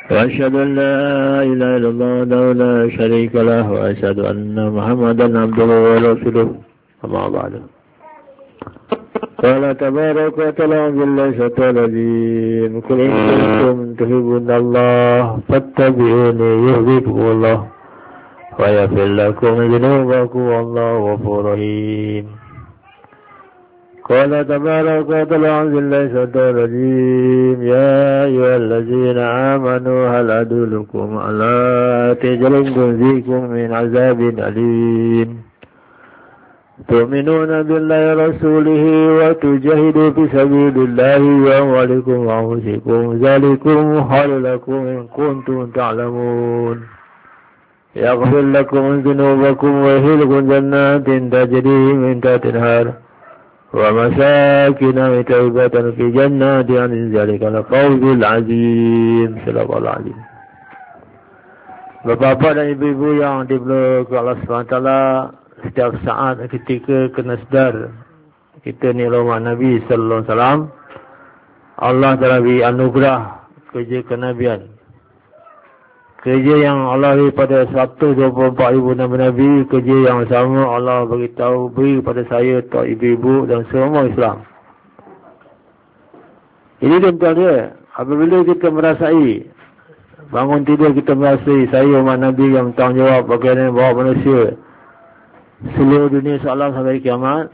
وأشهد أن لا إله إلا الله وحده لا شريك له وأشهد أن محمدا عبده ورسوله أما بعد قال تبارك وتعالى بالله الشيطان الرجيم قل إن كنتم تحبون الله فاتبعوني يحببكم الله ويغفر لكم ذنوبكم والله غفور رحيم قال تبارك وتعالى بالله الشيطان الرجيم يا أيها الذين آمنوا هل أدلكم على تجارة تنجيكم من عذاب أليم تؤمنون بالله ورسوله وتجاهدوا في سبيل الله بأموالكم وأنفسكم ذلكم خير لكم إن كنتم تعلمون يغفر لكم ذنوبكم ويدخلكم جنات تجري من تحتها الأنهار ومساكن طيبة في جنات عن ذلك الفوز العظيم. Sallallahu alaihi. Bapak-bapak dan ibu-ibu yang diberkahi Allah SWT, setiap saat ketika kena sedar kita ni rumah Nabi sallallahu alaihi wasallam, Allah telah beri anugerah kerja kenabian. Kerja yang Allah beri pada 124,000 Nabi-Nabi, kerja yang sama Allah beritahu beri kepada saya, tok ibu-ibu dan semua Islam. Ini tuan-tuan dia, apabila kita merasai, bangun tidur kita merasai, saya umat Nabi yang bertanggungjawab bagaimana bawa manusia seluruh dunia soalan sampai kiamat.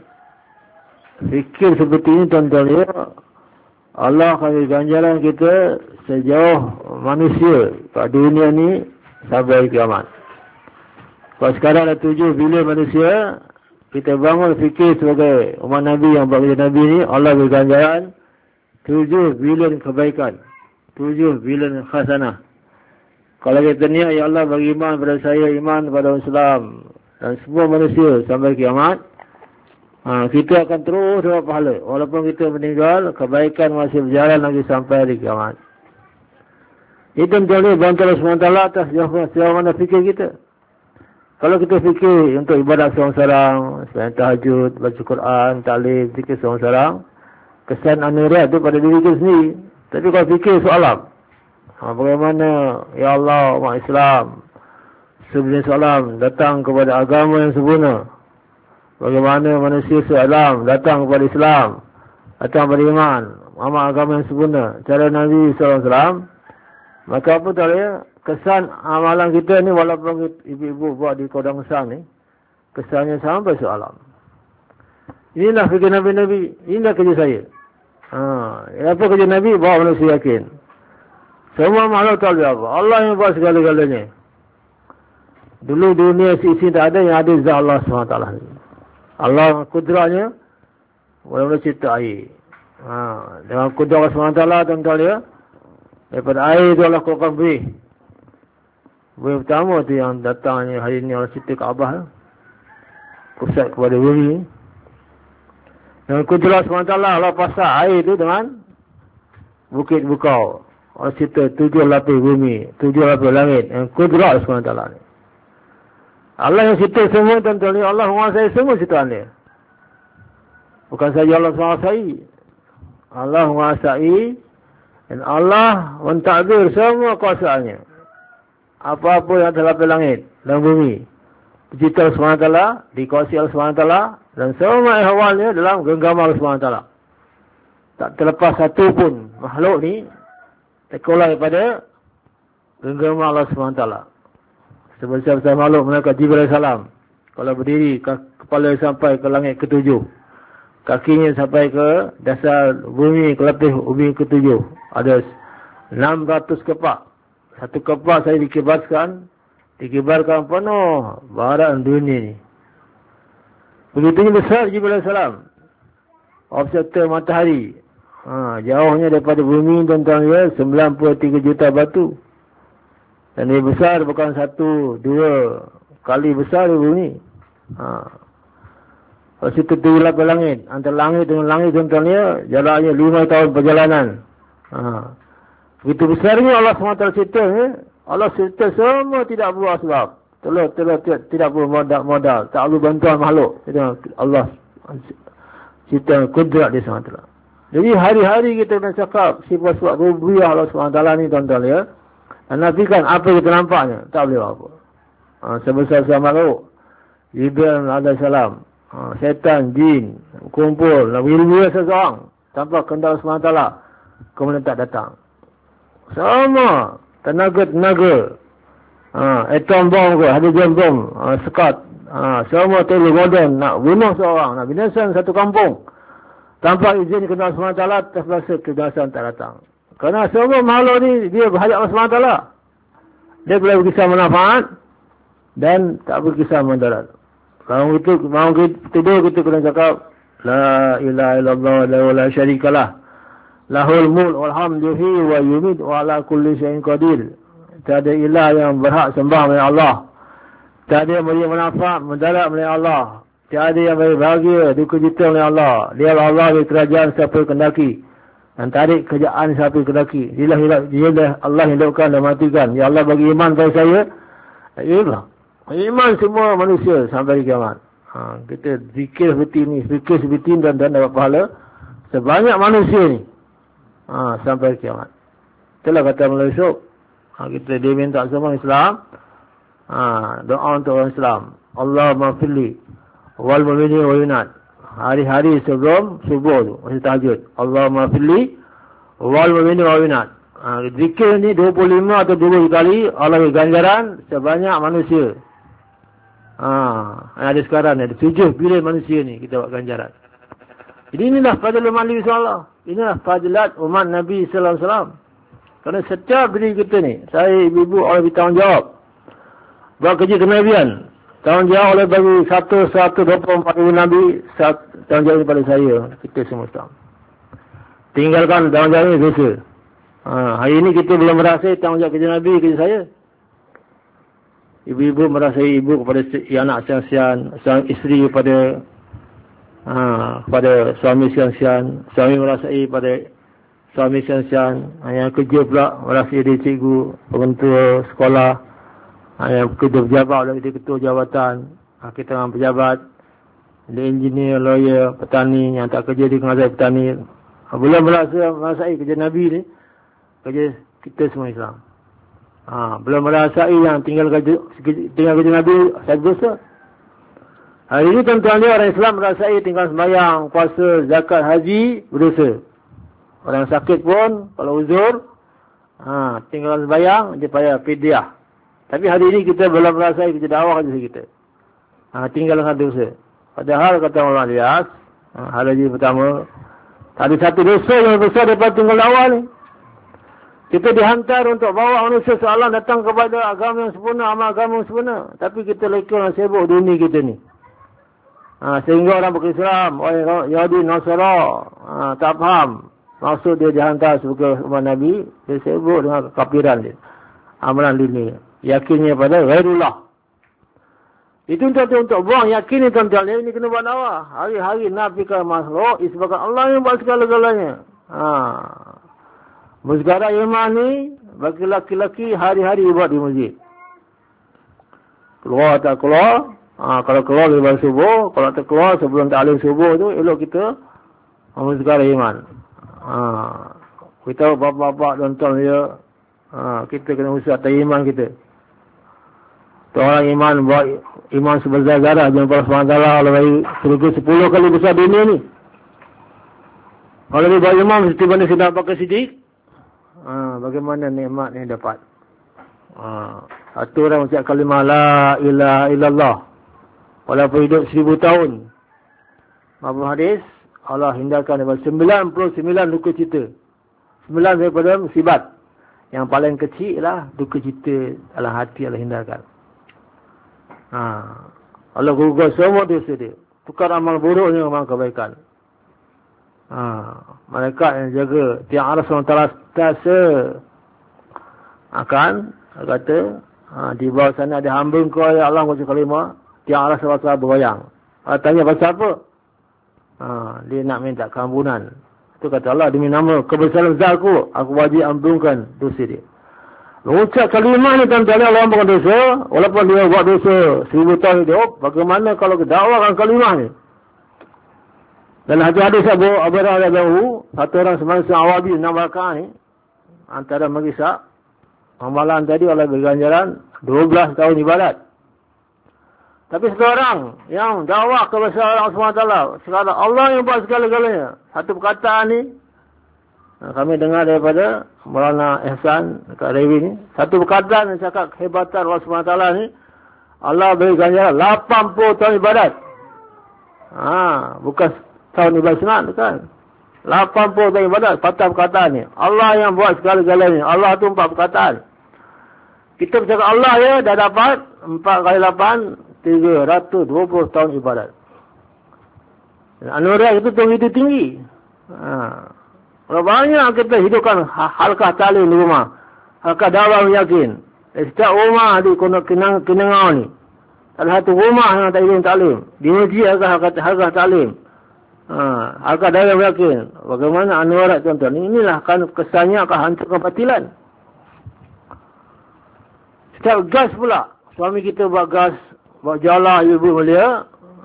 Fikir seperti ini tuan-tuan dia, Allah akan beri ganjaran kita sejauh manusia kat dunia ni sampai kiamat. Kalau sekarang ada 7 bilion manusia, kita bangun fikir sebagai umat Nabi yang bekerja Nabi ni, Allah beri ganjaran 7 bilion kebaikan, 7 bilion khasanah. Kalau kita niat, ya Allah bagi iman pada saya, iman pada Islam dan semua manusia sampai kiamat, kita akan terus dapat pahala. Walaupun kita meninggal, kebaikan masih berjalan lagi sampai hari kiamat. Itu menjadi bantuan Allah SWT atas sejauh mana fikir kita. Kalau kita fikir untuk ibadat seorang-seorang, selain tahajud, baca Quran, taklim, fikir seorang-seorang, kesan anugerah itu pada diri kita sendiri. Tapi kalau fikir soalan, bagaimana ya Allah umat Islam sebelum Islam datang kepada agama yang sempurna, bagaimana manusia se-alam datang kepada Islam, datang kepada iman, amal agama yang sempurna, cara Nabi SAW. Maka apa tak ya, kesan amalan kita ni, walaupun ibu-ibu buat di kodang besar ni, kesannya sampai se-alam. Inilah fikir Nabi-Nabi, inilah kerja saya. Apa kerja Nabi? Bawa manusia yakin semua makhluk tak boleh apa, Allah yang buat segala-galanya. Dulu dunia isi tak ada, yang ada zat Allah SWT. Allah kudrahnya boleh cipta air. Dengan kudrah Allah SWT, tuan-tuan dia, daripada air itu Allah kuatkan beri. Beri pertama tu yang datangnya hari ini Allah cipta Kaabah, pusat kepada bumi. Dengan kudrah Allah SWT, Allah pasang air itu dengan bukit bukau. Allah cipta 7 lapis bumi, 7 lapis langit. Dengan kudrah Allah SWT ni. Allah yang cipta semua tuan-tuan ni, Allah menguasai semua ciptaan dia. Bukan saja Allah menguasai, Allah menguasai dan Allah mentadbir semua kuasaannya. Apa-apa yang terlapis langit dan bumi, dicipta Allah SWT, dikuasai Allah SWT, dan semua ihwalnya dalam genggaman Allah SWT. Tak terlepas satu pun makhluk ni terkeluar daripada genggaman Allah SWT. Sebesar-besar makhluk malaikat Jibril AS, kalau berdiri, kepala sampai ke langit ke-7, kakinya sampai ke dasar bumi, ke lapis bumi ke-7. Ada 600 kepak. Satu kepak saya dikibarkan penuh baharan dunia ni. Begitunya besar Jibril AS. Observer matahari. Jauhnya daripada bumi tuan-tuan ya, 93 juta batu. Dan dia besar, bukan 1, 2 kali besar di bumi. Kalau situ 7 lapis langit, antara langit dengan langit tuan-tuan ya, jaraknya 5 tahun perjalanan. Begitu besarnya Allah SWT cipta ya. Allah cipta semua tidak perlu asbab. Tidak perlu modal, tak perlu bantuan makhluk. Allah cipta kudrat dia SWT. Jadi hari-hari kita nak cakap sifat-sifat rububiyah Allah SWT ni tuan-tuan ya. Nafikan apa kita nampaknya. Tak boleh apa. Sebesar-besar makhluk. Jibril alaihissalam. Syaitan, jin, kumpul. Wira-wira seseorang. Tanpa kehendak SWT. Kemudian tak datang. Sama. Tenaga-tenaga. Atom bom ke, hydrogen bom. Sekat. Semua teknologi moden. Nak bunuh seorang. Nak binasan satu kampung. Tanpa izin kehendak SWT. Terpaksa kebinasan tak datang. Kerana semua makhluk ni dia berhadap Allah SWT. Dia boleh berkisah manfaat dan tak berkisah mandarat. Kalau itu mau tidur kita kena cakap la ilaha illallah la syarikalah. Lahul mulk wal hamdu wa yumit wa ala kulli syai'in qadir. Tiada ilah yang berhak sembah melainkan Allah. Tiada yang memberi manfaat mendarat melainkan Allah. Tiada yang beri bahagia duka cita melainkan Allah. Dia Allah di kerajaan siapa kendaki. Dan tarik kerjaan siapa kendaki. Dia Allah yang hidupkan dan matikan. Ya Allah bagi iman pada saya. Iman semua manusia sampai kiamat. Kita zikir seperti ni, zikir seperti ni dan dapat pahala sebanyak manusia ni. Sampai kiamat. Itulah kata Malaysia. Kita dia minta semua Islam. Doa untuk orang Islam. Allahumma firli wal mu'minin wal mu'minat. Hari-hari sebelum subuh tu, masih tahajud. Allahumma firli wal mu'minin wal mu'minat. Zikir ni 25 atau 20 kali Allah beri ganjaran sebanyak manusia. Ada sekarang ni, ada 7 bilion manusia ni kita buat ganjaran. Jadi inilah fadilat Nabi SAW. Inilah fadilat umat Nabi SAW. Kerana setiap diri kita ni, saya ibu-ibu oleh bertanggungjawab. Buat kerja kenabian. Tanggungjawab oleh bagi 124 ribu Nabi, tanggungjawab pada saya. Kita semua tahu. Tinggalkan tanggungjawab ini dosa. Hari ini kita belum merasai tanggungjawab kerja Nabi, kerja saya. Ibu-ibu merasai ibu kepada anak siang-siang, isteri kepada suami siang-siang, suami merasai pada suami siang-siang, yang kerja pula merasai dia cikgu, pengetua sekolah, yang kerja pejabat, dia ketua jabatan, kita dengan pejabat, dia engineer, lawyer, petani, yang tak kerja di pengasas petani. Belum merasai kerja Nabi ni, kerja kita semua Islam. Belum merasai yang tinggal kerja Nabi satu dosa. Hari ini tuan-tuan dia orang Islam merasai tinggal sembahyang, puasa, zakat, haji, berdosa. Orang sakit pun kalau uzur, tinggal sembahyang, dia payah fidyah. Tapi hari ini kita belum merasai kerja dakwah kerja kita. Tinggal dengan dosa. Padahal kata Allah Ilyas, hari pertama, ada satu dosa yang besar daripada tinggal dakwah ni. Kita dihantar untuk bawa manusia seolah datang kepada agama yang sempurna, amal agama yang sempurna. Tapi kita lekor dan sibuk dunia kita ni. Sehingga orang berislam, orang Yahudi, Nasara, tak faham. Maksud dia dihantar sebagai umat Nabi, dia sibuk dengan kafiran dia. Amalan dunia. Yakinnya pada ghairullah. Itu untuk buang yakin ni tuan-tuan. Ini kena buat dakwah. Hari-hari nafikan makhluk, disebabkan Allah yang buat segala-galanya. Muzkara iman ni, bagi laki-laki hari-hari buat di masjid. Keluar tak keluar, kalau keluar lepas subuh, kalau tak keluar sebelum ta'lim subuh tu, elok kita muzkara iman. Kita bapak-bapak tuan-tuan dia, kita kena usaha atas iman kita. Orang iman buat iman sebesar darah, jangan Allah SWT Allah bagi surga 10 kali besar dunia ni. Kalau dia buat iman, mesti mana sedang pakai sidik. Bagaimana nikmat ni dapat. Satu orang ucap kalimah la ilaha illallah, walaupun hidup 1000 tahun. Apa hadis? Allah hindarkan daripada 99 duka cita. 9 daripada musibat. Yang paling kecil lah duka cita dalam hati Allah hindarkan. Allah gugur semua dosa dia. Tukar amal buruknya amal kebaikan. Malaikat yang jaga tiang Allah SWT akan kata di bawah sana ada hamba kau ya Allah macam kalimah, tiang Allah SWT bergoyang. Tanya pasal apa? Dia nak minta keampunan. Itu kata Allah, demi nama kebesaran zatku, aku wajib ampunkan dosa dia. Mengucap kalimah ni tuan-tuan, Allah ampunkan dosa, walaupun dia buat dosa 1000 tahun hidup. Bagaimana kalau dakwakan kalimah ni? Dan hadis Abu Hurairah, satu orang semasa Awabi 6 rakaat ni, antara maghrib amalan tadi Allah beri ganjaran 12 tahun ibadat. Tapi sekarang yang dakwah kebesaran Allah SWT, sekarang Allah yang buat segala-galanya. Satu perkataan ni, kami dengar daripada Maulana Ihsan dekat Rewi ni, satu perkataan yang cakap kehebatan Allah SWT ni, Allah beri ganjaran 80 tahun ibadat. Bukan tahun ibadat senang, bukan. 80 tahun ibadat, patah perkataan ni. Allah yang buat segala-galanya. Allah tu 4 perkataan. Kita bercakap Allah ya, dah dapat 4 kali 8, 320 tahun ibadat. Anugerah itu tinggi. Kalau banyak kita hidupkan halkah talim di rumah, halkah dakwah yakin. Setiap rumah di Kenangau ni, ada satu rumah yang tak hidup talim. Di masjid halkah talim. Halkah dakwah yakin. Bagaimana anugerah tuan-tuan? Inilah kan kesannya akan hancurkan batilan. Setiap gas pula, suami kita buat gas, buat jala ibu mulia,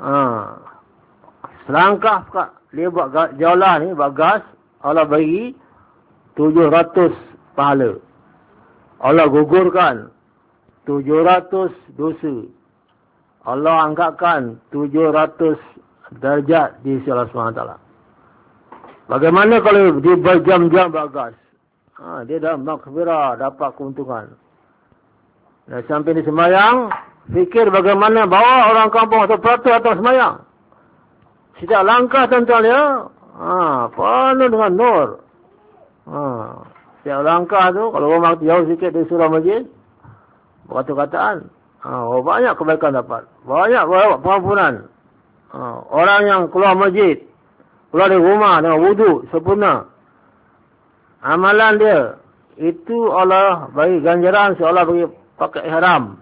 selangkah dia buat jala ni, buat gas, Allah bagi 700 pahala. Allah gugurkan 700 dosa. Allah angkatkan 700 darjat di sisi Allah SWT. Bagaimana kalau dia berjam-jam buat gas? Dia dah maghfirah, dapat keuntungan. Dan sampai di semayang, fikir bagaimana bawa orang kampung atau peratus atau semayang. Setiap langkah tuan-tuan ya, penuh dengan nur. Setiap langkah tu, kalau rumah jauh sikit dari surau masjid, berkata-kataan, banyak kebaikan dapat. Banyak pengampunan. Orang yang keluar masjid, keluar dari rumah dengan wuduk sempurna, amalan dia, itu Allah bagi ganjaran seolah bagi pakai ihram.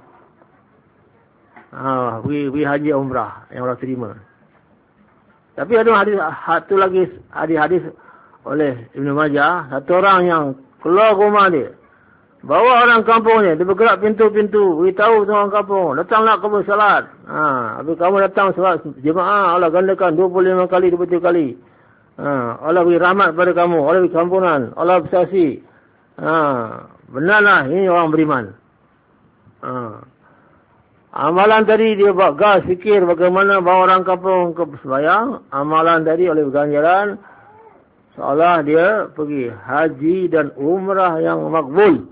Beri haji umrah yang orang terima. Tapi ada satu lagi hadis oleh Ibn Majah, satu orang yang keluar rumah dia, bawa orang kampung dia bergerak pintu-pintu, beritahu orang kampung, datanglah kamu salat. Habis kamu datang salat jemaah, Allah gandakan 25 kali, 23 kali. Allah beri rahmat pada kamu, Allah beri kampunan, Allah bersaksi. Benarlah ini orang beriman. Amalan tadi dia buat gas, fikir bagaimana bawa orang kampung ke sembahyang. Amalan tadi oleh ganjaran seolah dia pergi haji dan umrah yang makbul.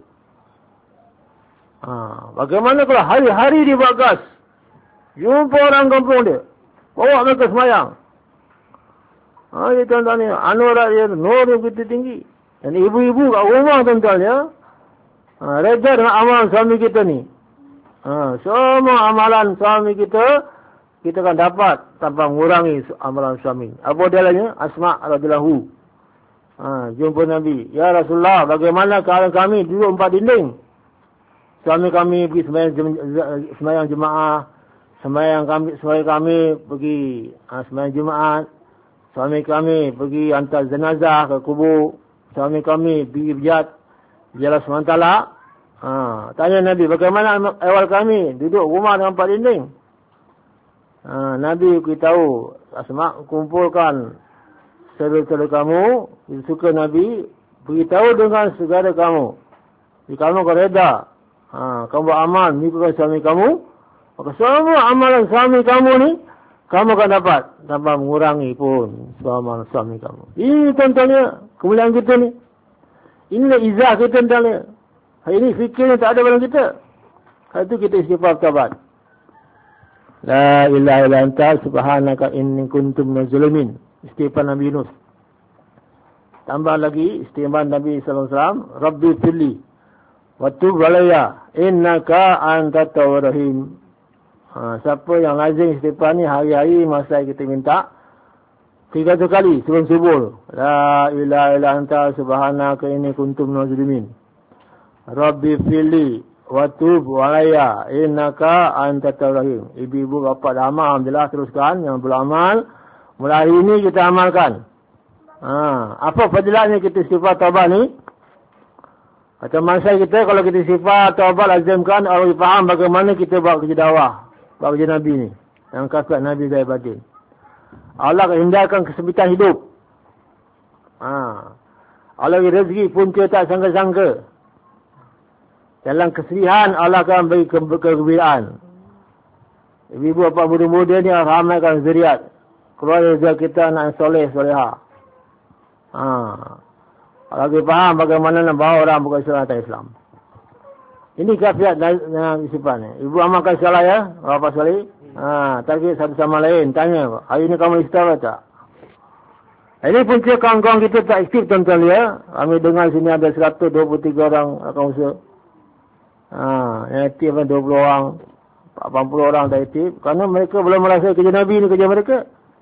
Bagaimana kalau hari-hari dia buat gas, jumpa orang kampung dia, bawa mereka sembahyang. Dia tuan-tuan ni, anugerah dia, nur yang begitu tinggi. Dan ibu-ibu kat rumah tuan-tuan ya, reda dengan amalan suami kita ni. Semua amalan suami kita akan dapat tanpa mengurangi amalan suami. Apa dalilnya? Asma radhiyallahu. Jumpa Nabi, ya Rasulullah, bagaimana keadaan kami duduk 4 dinding? Suami kami pergi sembahyang jemaah, sembahyang kami pergi sembahyang Jumaat, suami kami pergi hantar jenazah ke kubur, suami kami pergi berjihad jalan semantala. Tanya Nabi, bagaimana awal kami duduk rumah dengan 4 dinding? Nabi beritahu, Asma kumpulkan saudara-saudara kamu, suka Nabi, beritahu dengan saudara kamu. Jika kamu reda, kamu beramal mengikutkan suami kamu, maka semua amalan suami kamu ni, kamu akan dapat tanpa mengurangi pun amalan suami kamu. Ini contohnya kemuliaan kita ni. Inilah izah kita tentangnya. Hari ini fikirnya tak ada dalam kita. Hari itu kita istighfar taubat. La ilaha illa anta subhanaka inni kuntu minaz zalimin. Istighfar Nabi Yunus. Tambah lagi istighfar Nabi sallallahu alaihi wasallam, Rabbi firli wa tub alayya innaka antat tawwabur rahim. Siapa yang lazim istighfar ni hari-hari masa kita minta 3 kali sebelum subuh. La ilaha illa anta subhanaka inni kuntu minaz zalimin. Rabbi fili wa tub alayya innaka antat tawwabur rahim. Ibu-ibu bapa dah amal, alhamdulillah, teruskan yang belum amal. Mulai hari ini kita amalkan. Apa fadilatnya kita istighfar taubat ni? Kata masa kita, kalau kita istighfar taubat lazimkan, orang faham bagaimana kita buat kerja dakwah, buat kerja Nabi ni, yang kasih Nabi dari batin. Allah akan hindarkan kesempitan hidup. Allah beri rezeki punca tak sangka-sangka. Dalam kesedihan Allah akan beri kegembiraan. Ibu bapa muda-muda ni ramaikan zuriat. Keluarga kita anak soleh, soleha. Lagi faham bagaimana nak bawa orang bukan Islam. Ini kafiat dengan isipan. Ibu amalkan salah ya, bapa soleh. Target satu sama lain. Tanya, hari ini kamu istighfar tak? Ini punca kawan-kawan kita tak aktif tuan-tuan ya. Kami dengar sini ada 123 orang akan usaha. Yang aktif 20 orang, 80 orang tak aktif. Kerana mereka belum merasa kerja Nabi ni kerja mereka.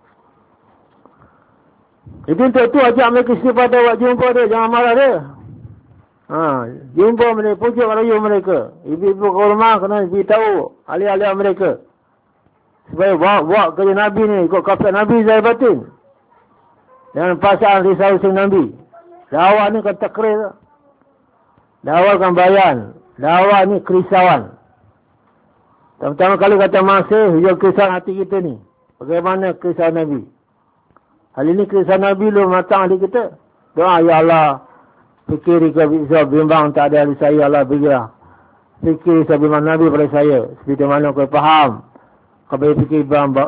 Itu untuk tu ajak mereka istighfar buat jumpa dia. Jangan marah dia. Jumpa mereka, pujuk rayu mereka. Ibu-ibu ke rumah kena beritahu ahli-ahli mereka. Supaya buat kerja Nabi ni ikut kafiat Nabi Zahir Batin. Dengan pasal risau sing Nabi. Dakwah ni kan takrir. Dakwah kan bayan. Dakwah ni kerisauan. Pertama kali kata masih hujung kerisauan hati kita ni. Bagaimana kerisauan Nabi? Hal ini kerisauan Nabi lu matang hati kita. Doa ya Allah. Fikir ke bimbang tak ada di saya Allah berilah. Fikir bimbang Nabi pada saya. Seperti mana kau faham. Kau fikir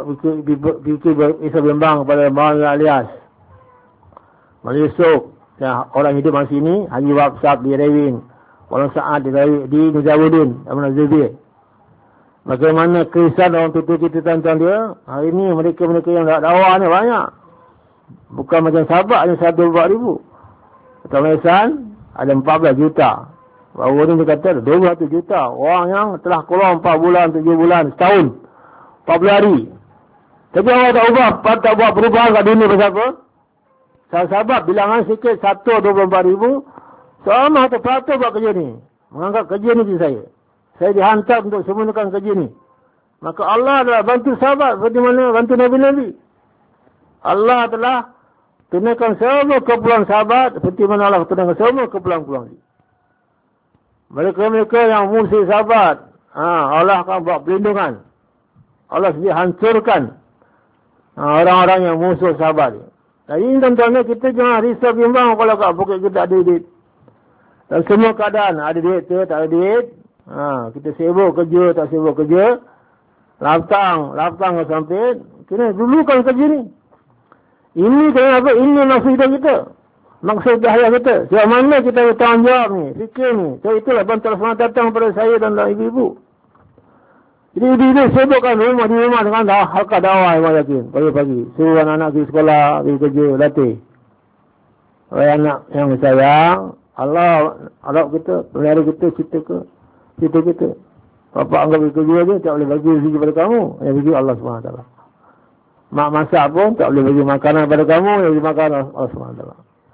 bimbang kepada Maulana Alias. Malaysia orang hidup masa ini Haji Wabsab di Rewin, Walau Sa'ad di Nizawuddin Amun Azubir. Bagaimana kerisauan orang tutup kita tuan-tuan dia. Hari ini mereka yang tak dakwah ni banyak. Bukan macam sahabat ada 124,000. Kata Maisan ada 14 juta. Baru ni dia kata 21 juta orang yang telah keluar 4 bulan, 7 bulan, setahun, 40 hari. Tapi orang tak ubah, tak buat perubahan kat dunia pasal apa? Sahabat bilangan sikit 124,000. Sama terpatut buat kerja ni. Menganggap kerja ni saya. Saya dihantar untuk sempurnakan kerja ni. Maka Allah adalah bantu sahabat seperti mana bantu Nabi-Nabi. Allah telah tunaikan semua keperluan sahabat seperti mana Allah tunaikan semua keperluan-keperluan. Mereka-mereka yang musuh sahabat, Allah akan buat perlindungan. Allah sendiri hancurkan orang-orang yang musuh sahabat. Jadi tuan-tuan kita jangan risau bimbang kalau kat poket kita ada duit. Dan semua keadaan ada duit ke tak ada duit. Kita sibuk kerja tak sibuk kerja. Laptang ke samping. Kena dulukan kerja ni. Ini kenapa? Ini maksud hidup kita. Maksud dahaya kita. Sebab mana kita bertanggungjawab ni. Fikir ni. So itulah bantuan Allah datang kepada saya dan ibu-ibu. Jadi ibu-ibu sibukkan rumah di rumah dengan halqa dakwah yang yakin. Pagi-pagi. Suruh anak-anak pergi sekolah, pergi kerja, latih. Oleh anak yang sayang, Allah kita, pelihara kita, cita kita. Bapak anggap pergi kerja je, tak boleh bagi rezeki kepada kamu. Yang bagi Allah SWT. Mak masak pun, tak boleh bagi makanan kepada kamu. Yang bagi makanan Allah SWT.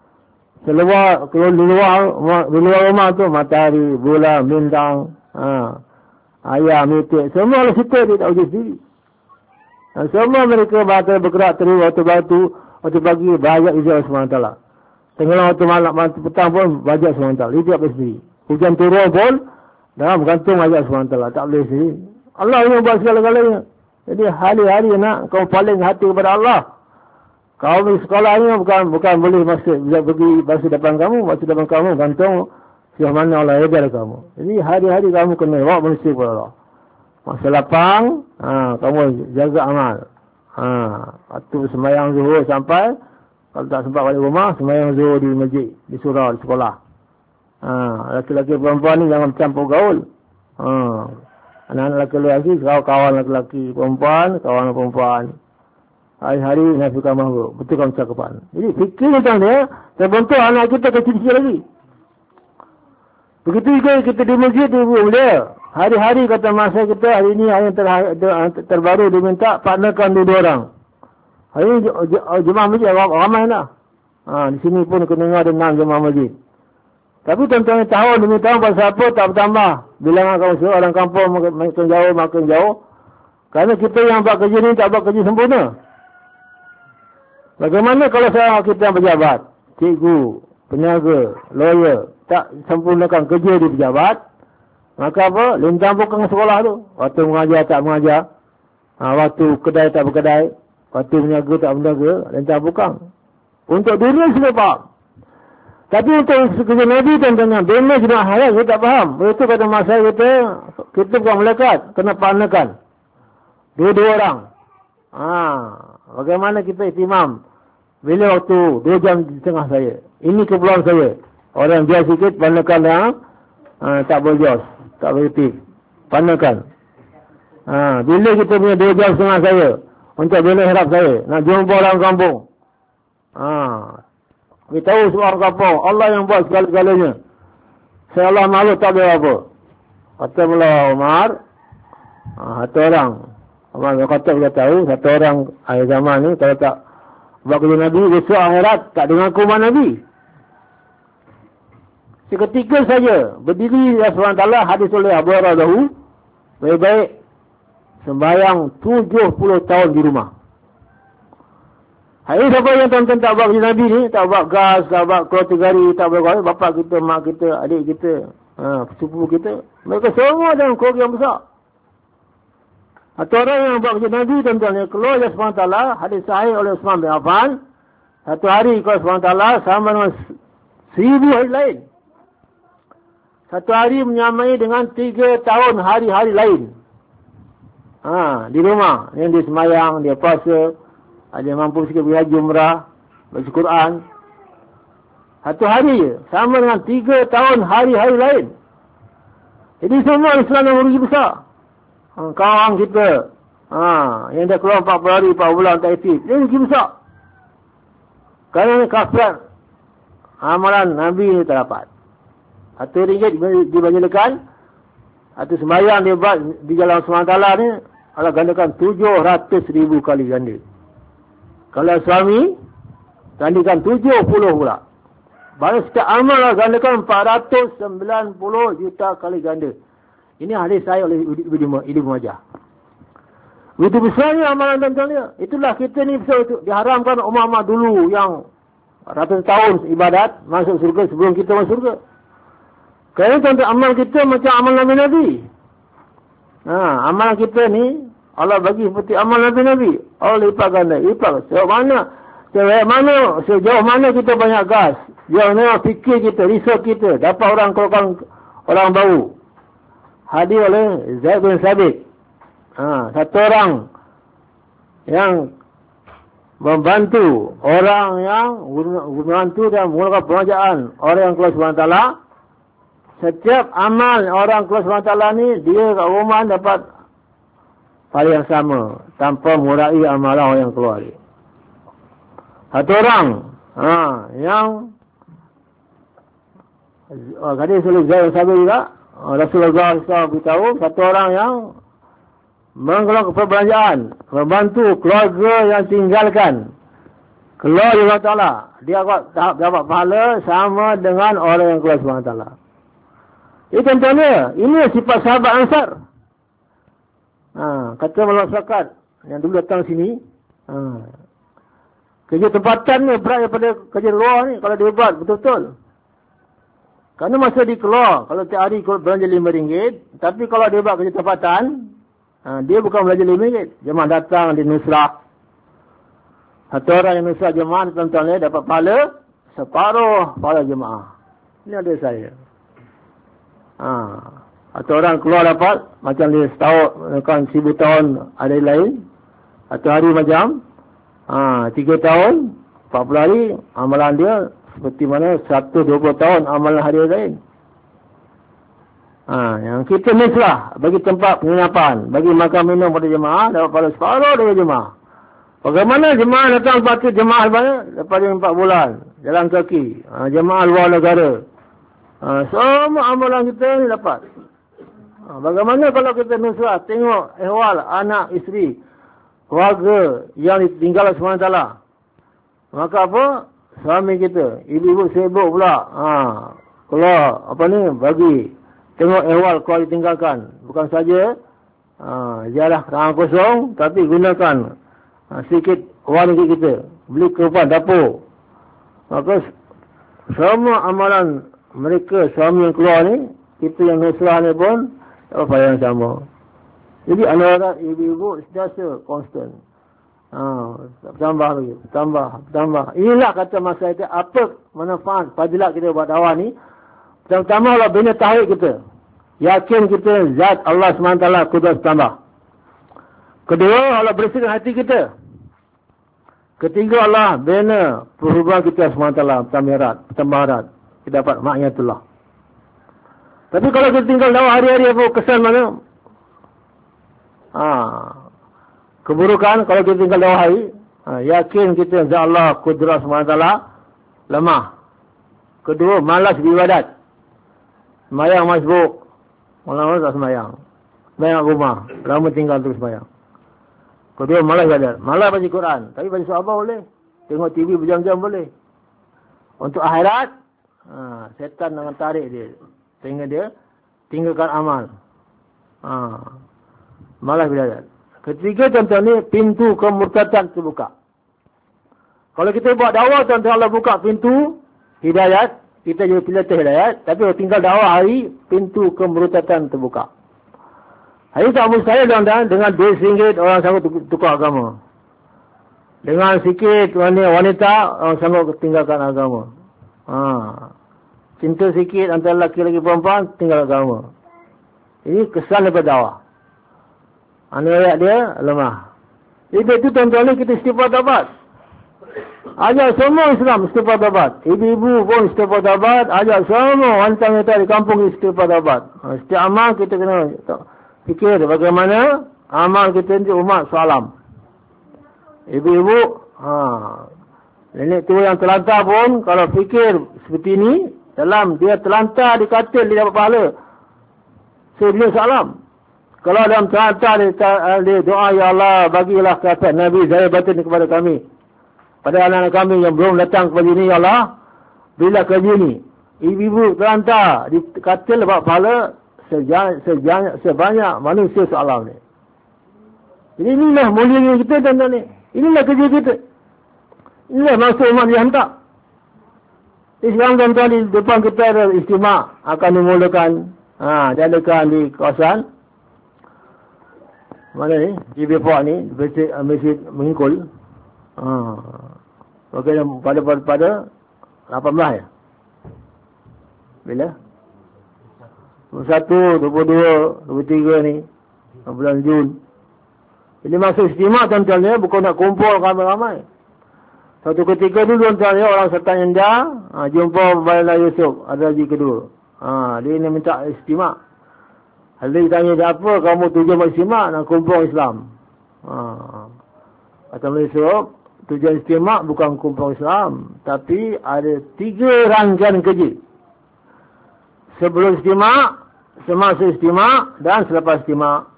Di luar rumah tu, matahari, bulan, bintang, ayam, mitik, semua Allah situ dia tak wujud sendiri. Dan semua mereka bergerak terus waktu batu, waktu pagi, bajak izin Allah SWT. Tenggelam waktu malam, waktu petang pun, bajak SWT. Dia tak boleh sendiri. Hujan turun pun, dalam gantung bajak SWT. Tak boleh sendiri. Allah yang buat segala-galanya. Jadi hari-hari nak kau paling hati kepada Allah. Kau di sekolah ni bukan boleh pergi masa depan kamu, gantung siapa mana Allah ajar kamu. Jadi hari-hari kamu kena bawa manusia kepada Allah. Masa lapang, kamu jaga amal. Waktu sembahyang zuhur sampai, kalau tak sempat balik rumah, sembahyang zuhur di masjid, di surau, di sekolah. Laki-laki perempuan ni jangan campur gaul. Anak-anak laki-laki, kawan laki-laki perempuan, kawan perempuan. Hari-hari nafikan mahbub. Betulkan cakapan. Jadi fikir tentang dia, terbentuk anak kita kecil-kecil lagi. Begitu juga kita di masjid ibu dia. Hari-hari kata masa kita, hari ini hari yang terbaru diminta partnerkan 2 orang. Hari ini jemaah masjid ramai lah. Di sini pun kena dengar ada 6 jemaah masjid. Tapi tuan-tuan tahun demi tahun pasal apa tak bertambah. Bilangan kamu suruh orang kampung makin jauh. Kerana kita yang buat kerja ni tak buat kerja sempurna. Bagaimana kalau kita yang pejabat, cikgu, peniaga, lawyer, tak sempurnakan kerja di pejabat, maka apa? Lintang bukan sekolah tu. Waktu mengajar tak mengajar. Waktu kedai tak berkedai. Waktu berniaga tak berniaga. Lintang bukan. Untuk dunia sudah faham. Tapi untuk kerja Nabi tentang bina jemaah halal, kita tak faham. Itu kata masa kita bukan malaikat, kena partnerkan. Dua-dua orang. Bagaimana kita itimam? Bila waktu 2 jam setengah saya. Ini keperluan saya. Orang biasa sikit, partnerkan yang tak berjos, tak berhenti. Partnerkan. Bila kita punya 2 jam setengah saya, untuk bina harap saya, nak jumpa orang kampung. Kita tahu semua orang kampung, Allah yang buat segala-galanya. Saya Allah malu tak ada apa. Kata mula Umar, satu orang. Umar kata kita tahu, satu orang akhir zaman ni, kalau tak buat kerja Nabi, besok akhirat tak dengar kuman Nabi. Seketika saja, berdiri SWT hadis oleh Abu Hurairah, baik-baik sembahyang 70 tahun di rumah. Hari siapa yang tuan-tuan tak buat kerja Nabi ni, tak buat gas, tak buat keluar tegari, tak buat gas, bapak kita, mak kita, adik kita, sepupu kita, mereka semua dalam keluarga yang besar. Atau orang yang buat kerja Nabi, tuan-tuan, keluar Allah SWT, hadis sahih oleh Uthman bin Affan, satu hari keluar Allah SWT sama dengan 1000 hari lain. Satu hari menyamai dengan 3 tahun hari-hari lain. Di rumah, yang dia semayang, dia puasa, ada yang mampu sikit pergi haji umrah, baca Quran. Satu hari je, sama dengan 3 tahun hari-hari lain. Jadi semua Islam yang berugi besar. Kawan kita, yang dah keluar 40 hari, 4 bulan tak aktif, dia berugi besar. Kerana kafirat amalan Nabi ni tak dapat. RM1 dibagikan, atau sembahyang dia buat di jalan SWT ni, Allah gandakan 700,000 kali ganda. Kalau suami, gandakan 70 pula. Baru setiap amal Allah gandakan 490 juta kali ganda. Ini hadis saya oleh Ibnu Majah. Begitu besarnya amalan tuan-tuan dia. Itulah kita ni diharamkan umat-umat dulu yang ratus tahun ibadat masuk surga sebelum kita masuk surga. Kerana tuan-tuan amal kita macam amal Nabi-Nabi. Amalan kita ni Allah bagi seperti amal Nabi-Nabi. Allah lipat ganda. Sejauh mana kita banyak gas. Sejauh mana fikir kita, risau kita. Dapat orang keluarkan orang baru. Hadir oleh Zaid bin Sabit. Satu orang yang membantu orang yang membantu dan menggunakan pengajaran orang yang keluar SWT. Setiap amal orang keluar SWT ni, dia kat rumah dapat pahala yang sama tanpa mengurangi amalan orang yang keluar ni. Satu orang yang hadis oleh Zaid bin Sabit juga, Rasulullah SAW beritahu, satu orang yang mengeluarkan perbelanjaan, membantu keluarga yang tinggalkan, keluar Allah Ta'ala, dia dapat pahala sama dengan orang yang keluar Allah Ta'ala. Ini contohnya, ini sifat sahabat Ansar. Kata malam zakat yang dulu datang sini, kerja tempatan ni berat daripada kerja luar ni kalau dia buat betul-betul. Kerana masa dia keluar, kalau tiap hari belanja RM5, tapi kalau dia buat kerja tempatan, dia bukan belanja RM5. Jemaah datang di nusrah. Satu orang yang nusrah jemaah, tuan-tuan dapat pahala separuh pahala jemaah. Ini ada saya. Atau orang keluar dapat macam dia setahun, kan 1000 tahun ada lain. Atau hari macam 3 tahun 40 hari amalan dia seperti mana 120 tahun amalan hari lain. Yang kita mislah bagi tempat penginapan, bagi makan minum pada jemaah, dapat pada separuh dari jemaah. Bagaimana jemaah datang patut jemaah banyak daripada 4 bulan jalan kaki, jemaah luar negara. Semua amalan kita ni dapat. Bagaimana kalau kita nusrah tengok ehwal anak, isteri, keluarga yang ditinggal SWT. Maka apa? Suami kita, ibu-ibu sibuk pula. Keluar bagi tengok ehwal keluarga ditinggalkan. Bukan saja ziarah tangan kosong, tapi gunakan sedikit wang kita, beli kerupan dapur. Maka semua amalan mereka suami yang keluar ni, kita yang nusrah ni pun apa yang sama. Jadi anak-anak ibu-ibu sentiasa konstan. Tambah lagi, tambah. Inilah kata masa itu apa manfaat fadilat kita buat dakwah ni. Pertama Allah bina tauhid kita. Yakin kita zat Allah SWT kudus tambah. Kedua Allah bersihkan hati kita. Ketiga Allah bina perhubungan kita SWT pertambahan. Kita dapat ma'iyatullah. Tapi kalau kita tinggal dakwah hari-hari apa kesan mana? Keburukan kalau kita tinggal dakwah hari, yakin kita zat Allah kudus SWT lemah. Kedua malas beribadat. Semayang masbuk. Malam tak semayang. Banyak rumah. Lama tinggal terus semayang. Kedua malas ibadat. Malas baca Quran. Tapi baca surah boleh. Tengok TV berjam-jam boleh. Untuk akhirat, setan dengan tarik dia. Sehingga dia tinggalkan amal. Malas ibadat. Ketiga tuan-tuan ni, pintu kemurtatan terbuka. Kalau kita buat dakwah, tuan-tuan Allah buka pintu hidayat. Kita juga pilih hidayat. Tapi kalau tinggal dakwah hari, pintu kemurtatan terbuka. Hari tak mustahil tuan-tuan, dengan duit RM1 orang sanggup tukar agama. Dengan sikit wanita, orang sanggup tinggalkan agama. Cinta sikit antara lelaki-lelaki perempuan, tinggal agama. Ini kesan daripada dakwah. Anak dia lemah. Jadi itu tuan-tuan ni kita istighfar taubat. Ajak semua Islam istighfar taubat. Ibu-ibu pun istighfar taubat. Ajak semua wanita-wanita di kampung istighfar taubat. Setiap amal kita kena fikir bagaimana amal kita ni umat salam. Ibu-ibu, nenek tua yang terlantar pun kalau fikir seperti ini, dalam dia terlantar di katil dia dapat pahala. Dia salam. Kalau dalam terlantar dia doa, ya Allah bagilah kata Nabi Zahir batin kepada kami. Pada anak-anak kami yang belum datang kepada ini, ya Allah bila kerja ni. Ibu-ibu terlantar di katil dapat pahala sebanyak manusia sealam ni. Jadi inilah mulia kita tuan-tuan ni. Inilah kerja kita. Inilah maksud umat dihantar. Sekarang tuan-tuan di depan kita ada istimewa akan dimulakan. Diadakan di kawasan mana ni? Di Bepok ni, Masjid Mengikul. Pada 18 ya? Bila? 21, 22, 23 ni. Bulan Jun. Jadi masa istimewa tuan-tuan ni bukan nak kumpul ramai-ramai. Satu ketika dulu tuan-tuan ni orang Sertan Yendah jumpa Baila Yusuf, ada haji kedua. Dia ni minta istimewa. Dia tanya dia apa kamu tujuan istimewa nak kumpul Islam. Kata Yusuf, tujuan istimewa bukan kumpul Islam, tapi ada 3 rangkaian kerja. Sebelum istimewa, semasa istimewa dan selepas istimewa.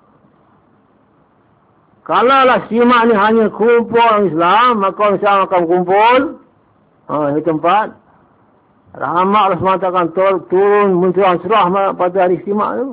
Kalaulah istimewa ni hanya kumpul orang Islam, maka orang Islam akan kumpul di tempat. Rahmat Allah SWT akan turun muncul surah pada hari istimewa tu.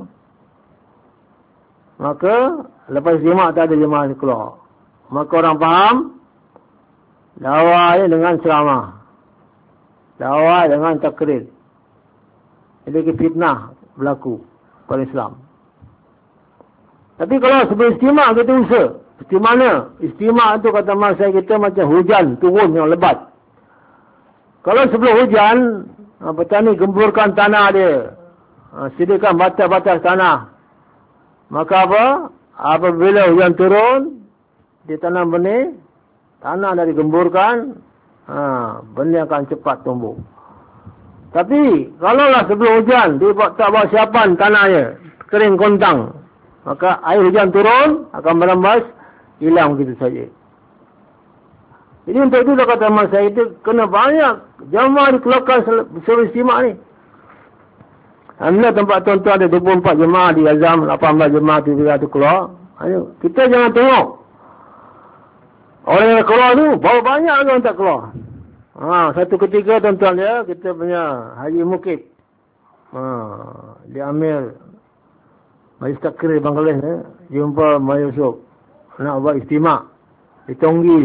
Maka lepas istimewa tak ada jemaah keluar. Maka orang faham dakwah dengan ceramah. Dakwah dengan takrir. Jadi fitnah berlaku pada Islam. Tapi kalau sebelum istimewa kita usaha. Seperti mana? Istimewa itu kata masa kita macam hujan turun yang lebat. Kalau sebelum hujan, petani gemburkan tanah dia. Sediakan batas-batas tanah. Maka apa? Apabila hujan turun, dia tanam benih, tanah dah digemburkan, benih akan cepat tumbuh. Tapi, kalaulah sebelum hujan, dia tak bawa siapan tanahnya, kering kontang, maka air hujan turun, akan merembas, hilang begitu saja. Jadi untuk itu dah kata masa itu, kena banyak jamaah dikeluarkan sebelum istimewa ni. Alhamdulillah tempat tuan-tuan ada 24 jemaah di Azam, 18 jemaah tu keluar. Ayo, kita jangan tengok. Orang yang keluar tu, bawa banyak orang tak keluar. Satu ketika tuan-tuan dia, kita punya Haji Mukib. Dia Amir Majlis Takrir Bangladesh ni, jumpa Maya Yusuf. Nak buat istimewa di Tonggi.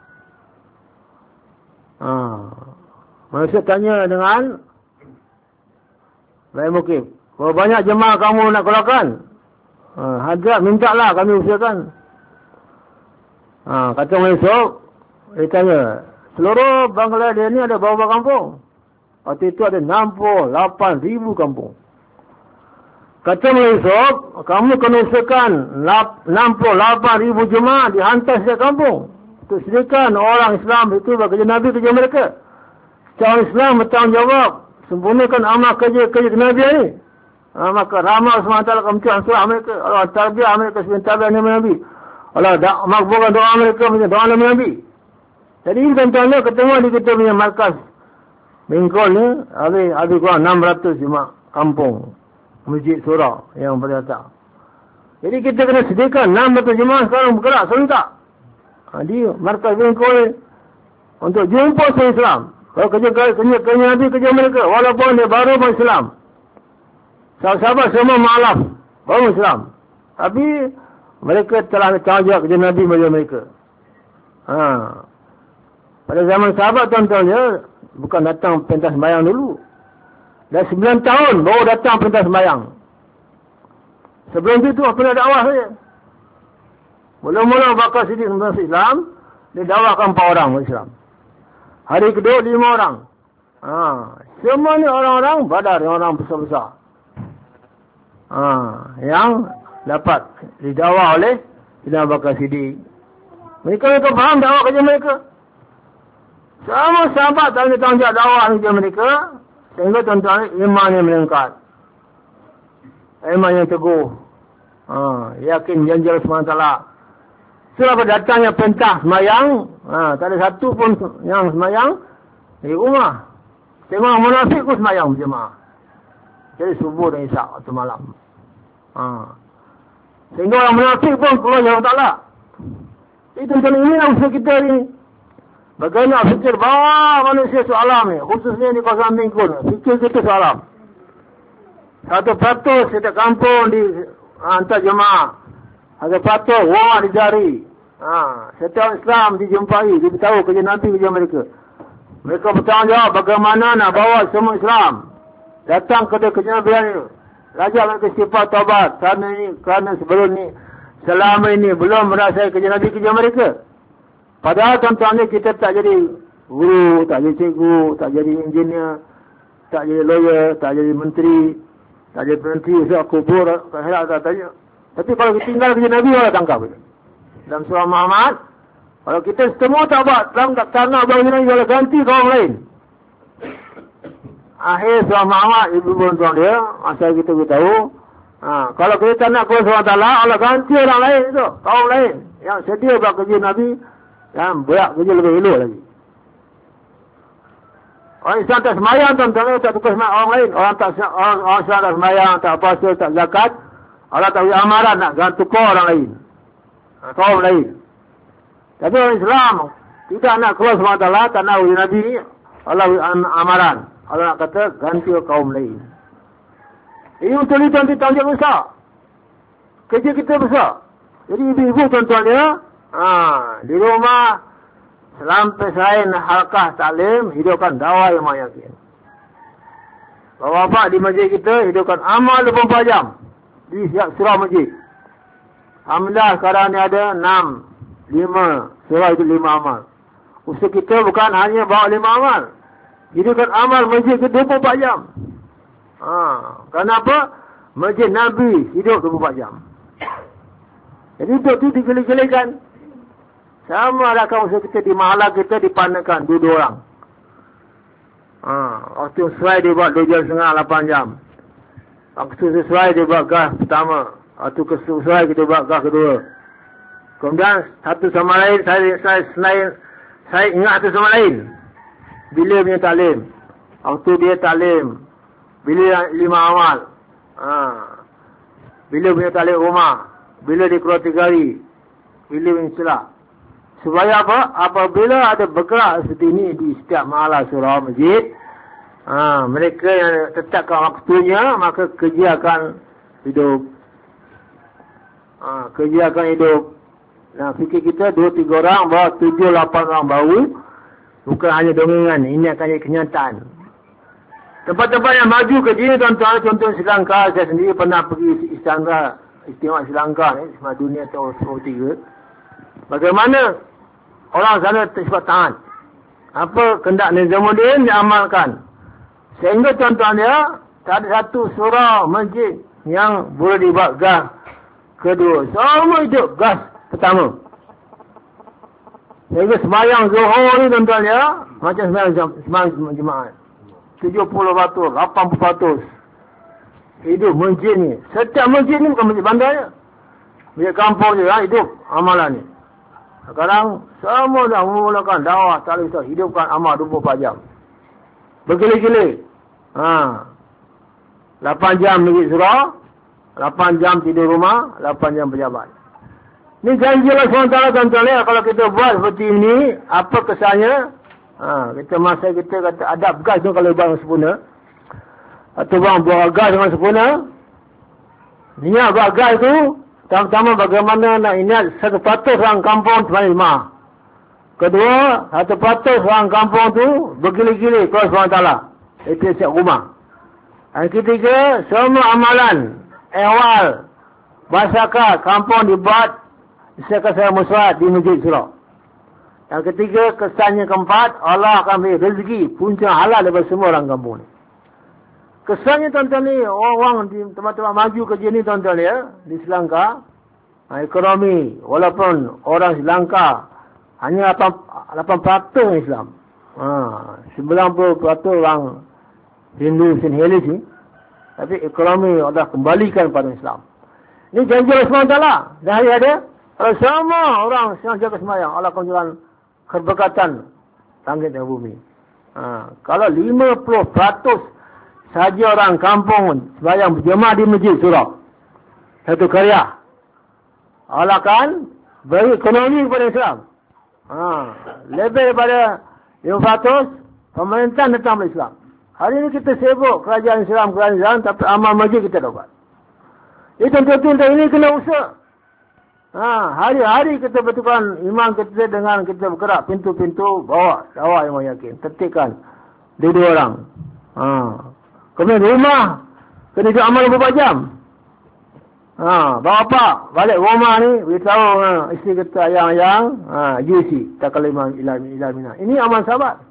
Maya Yusuf tanya dengan Baik Mukib, berapa banyak jemaah kamu nak keluarkan? Hadrat minta lah kami usahakan. Kata orang esok, dia tanya, seluruh Bangladesh ni ada berapa kampung? Waktu itu ada 68,000 kampung. Kata orang esok, kamu kena usahakan 68,000 jemaah dihantar setiap kampung. Untuk sediakan orang Islam itu bekerja Nabi kerja mereka. Secara Islam bertanggungjawab sempurnakan amal kerja Nabi ini. Maka ramah SWT kementerian surah mereka. Allah tarbiah mereka sebagai tabiah Nabi. Allah makbulkan doa mereka macam doa Nabi. Jadi tuan-tuan ketemu di kita punya markas Bengkol ni, habis kurang 600 jemaah kampung masjid surah yang berdata. Jadi kita kena sediakan 600 jemaah sekarang bergerak serentak di markas Bengkol untuk jumpa sama Islam. Kalau kerja Nabi kerja mereka, walaupun dia baru masuk Islam, sahabat semua ma'alaf baru Islam, tapi mereka telah bertanggungjawab kerja Nabi bagi mereka. Pada zaman sahabat tuan-tuan dia bukan datang pentas sembahyang dulu. Dah 9 tahun baru datang pentas sembahyang. Sebelum itu pernah dakwah saja. Mula-mula bakal Siddiq masuk Islam, dia dakwahkan 4 orang masuk Islam. Hari kedua 5 orang. Semua ni orang-orang Badar, orang besar-besar. Yang dapat didakwah oleh Siddiq bakal Siddiq. Mereka faham dakwah kerja mereka. Sama sahabat tanggungjawab dakwah kerja mereka. Sehingga tuan-tuan iman yang meningkat. Iman yang teguh. Yakin janji Allah SWT. Setelah datangnya pentas semayang, tak ada satu pun yang semayang di rumah. Tengok munafik pun semayang berjemaah. Jadi subuh dan isyak waktu malam. Sehingga orang munafik pun keluar Allah Ta'ala. Itu inilah usaha kita ni. Bagaimana fikir bawa manusia soalam ni, khususnya di kawasan Bengkul. Fikir kita soalam. 1% setiap kampung di hantar jemaah. 1% wah dijari. Setiap Islam dijumpai, diberitahu kerja Nabi kerja mereka. Mereka bertanggungjawab bagaimana nak bawa semua Islam datang kerja Nabi ini. Raja mereka sifat taubat kerana sebelum ni, selama ini belum merasai kerja Nabi kerja mereka. Padahal tuan-tuan ni kita tak jadi guru, tak jadi cikgu, tak jadi engineer, tak jadi lawyer, tak jadi menteri, tak jadi menteri, usaha kubur, tak tanya. Tapi kalau kita tinggal kerja Nabi, orang tangkap. Dalam surah Muhammad, kalau kita semua tak buat, tak tanah bagi Nabi, kalau ganti ke orang lain. Akhir surah Muhammad, ibu-ibu tuan dia, masa kita beritahu, kalau kita tak nak kepada surah Ta'ala, Allah ganti orang lain itu, kaum lain, yang sedia buat kerja Nabi, yang berat kerja lebih elok lagi. Orang Islam tak semayang, tuan-tuan, tak tukar semayang orang lain. Orang Islam tak semayang, tak puasa, tak zakat. Allah tak beri amaran nak tukar orang lain. Kaum lain. Tapi orang Islam tidak nak keluar SWT, tak nak beri Nabi ni. Allah beri amaran. Allah nak kata ganti kaum lain. Ini untuk ini tuan-tuan tanggung besar. Kerja kita besar. Jadi ibu-ibu tuan-tuan dia, di rumah sampai selain halkah taklim, hidupkan dakwah yang yakin. Bapak-bapak di masjid kita hidupkan amal 24 jam di surah masjid. Alhamdulillah sekarang ni ada 5 surah itu 5 amal. Usaha kita bukan hanya bawa 5 amal, hidupkan amal masjid ke 24 jam. Kenapa? Masjid Nabi hidup 24 jam. Jadi itu digeli-gelikan. Sama lah kalau usaha kita di mahala kita dipandakan 2 orang. Waktu sesuai dia buat 2 jam setengah 8 jam. Waktu sesuai dia buat gas pertama. Waktu sesuai kita buat gas kedua. Kemudian satu sama lain saya ingat satu sama lain. Bila punya taklim. Waktu dia taklim. Bila 5 amal. Bila punya taklim rumah. Bila dia keluar 3 hari. Bila punya celak. Supaya apa? Apabila ada bergerak seperti ini di setiap mahala surah masjid, mereka yang tetapkan waktunya, maka kerja akan hidup. Kerja akan hidup. Nah, fikir kita 2-3 orang, bawa 7-8 orang baru. Bukan hanya dongengan. Ini akan jadi kenyataan. Tempat-tempat yang maju kerja ini, tuan-tuan, contoh Sri Lanka, saya sendiri pernah pergi istimewa Sri Lanka ni, Istimewa Dunia tahun 2003. Bagaimana orang sana tersifat taat. Apa kehendak Nizamuddin diamalkan. Sehingga tuan-tuan dia, tak ada satu surau masjid yang boleh dibuat gas kedua. Semua hidup gas pertama. Sehingga sembahyang Zuhur ni tuan-tuan dia, macam sembahyang jemaat. 70%, 80% hidup masjid ni. Setiap masjid ni bukan masjid bandar je. Masjid kampung je lah hidup amalan ni. Sekarang semua dah memulakan dakwah tak bisa hidupkan amal 24 jam. Bergila-gila. 8 jam pergi surau, 8 jam tidur rumah, 8 jam pejabat. Ni janji Allah SWT tuan-tuan, kalau kita buat seperti ini, apa kesannya? Kita masa kita kata adab gas tu kalau buang sempurna. Atau buang gas dengan sempurna. Niat buat gas tu, pertama bagaimana nak ingat 1% orang kampung sembahyang jemaah. Kedua, 1% orang kampung tu bergila-gila kepada Allah SWT. Itu siap rumah. Yang ketiga, semua amalan ehwal masyarakat kampung dibuat secara musyawarah di masjid surau. Yang ketiga, kesannya keempat, Allah akan beri rezeki punca halal daripada semua orang kampung ni. Kesannya tuan-tuan ni, orang di tempat-tempat maju kerja ni tuan-tuan ya, di Sri Lanka, ekonomi, walaupun orang Sri Lanka hanya 8% Islam. 90% orang Hindu Sinhelis ni, tapi ekonomi Allah kembalikan pada Islam. Ini janji Allah SWT. Dan hari ada, kalau semua orang yang jaga sembahyang, Allah akan jalan keberkatan langit dan bumi. Kalau 50% saja orang kampung sembahyang berjemaah di masjid surau, satu karya, Allah akan beri ekonomi kepada Islam. Lebih daripada 500 pemerintah datang pada Islam. Hari ini kita sibuk kerajaan Islam, tapi amal masjid kita dapat. Itu tentu ini kena usaha. Hari-hari kita betulkan iman kita dengan kita bergerak pintu-pintu, bawa dakwah yang yakin, tertibkan dua orang. Kemudian rumah kena juga amal 24 jam. Bapak balik rumah ni beritahu isteri kita yang UC tak kalau ilamina. Ini amal sahabat.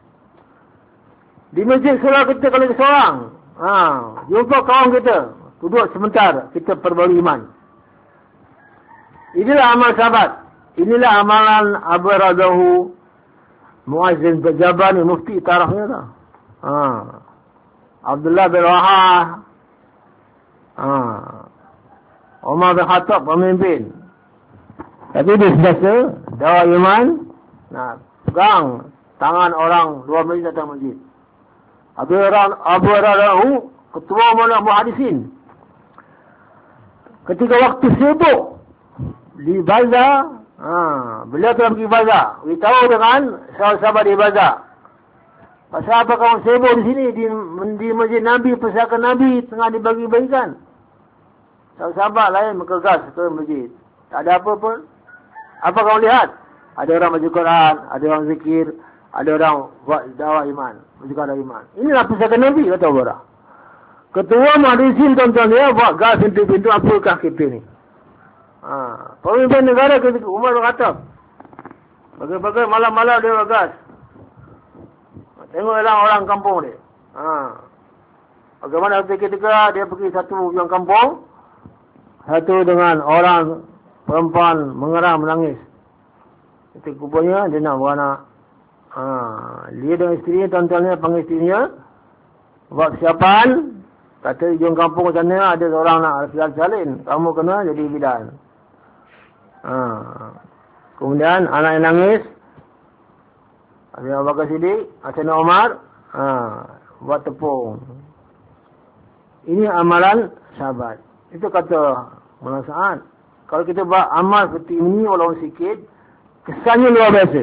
Di masjid surau kita kalau seorang, jumpa kawan kita, duduk sebentar, kita perbarui iman. Inilah amal sahabat. Inilah amalan Abu Radahu Muazzin Jabani, mufti tarafnya tak? Abdullah bin Wahah, Umar bin Khattab pemimpin. Tapi dia sentiasa dakwah iman, pegang tangan orang luar masjid datang masjid. Abu Radahu ketua Maulana Muhadisin. Ketika waktu sibuk di bazar, beliau telah pergi bazar. Beritahu dengan sahabat-sahabat di bazar. Pasal apa kamu sibuk di sini di masjid Nabi, pusaka Nabi tengah dibagi-bagikan. Sahabat-sahabat lain bergegas ke masjid. Tak ada apa pun. Apa kamu lihat? Ada orang baca Quran, ada orang zikir, ada orang buat dakwah iman, berjaya iman. Inilah pusaka Nabi, kata orang. Ketua Muhadisin tuan-tuan dia buat gas pintu-pintu, apakah kita ni? Pemimpin negara ketika Umar bin Khattab. Bagai-bagai malam-malam dia buat gas. Tengoklah orang kampung dia. Bagaimana ketika dia pergi satu yang kampung, satu dengan orang perempuan mengerang menangis. Itu rupanya dia nak beranak. Dia dengan isterinya, tuan-tuannya panggil isterinya, buat persiapan. Kata di ujung kampung sana ada seorang nak salin, kamu kena jadi bidan. Kemudian anak yang nangis, ada Abu Bakar Siddiq, Sayyidina Umar, buat tepung. Ini amalan sahabat. Itu kata Maulana Sa'ad. Kalau kita buat amal seperti ini walaupun sikit, kesannya luar biasa.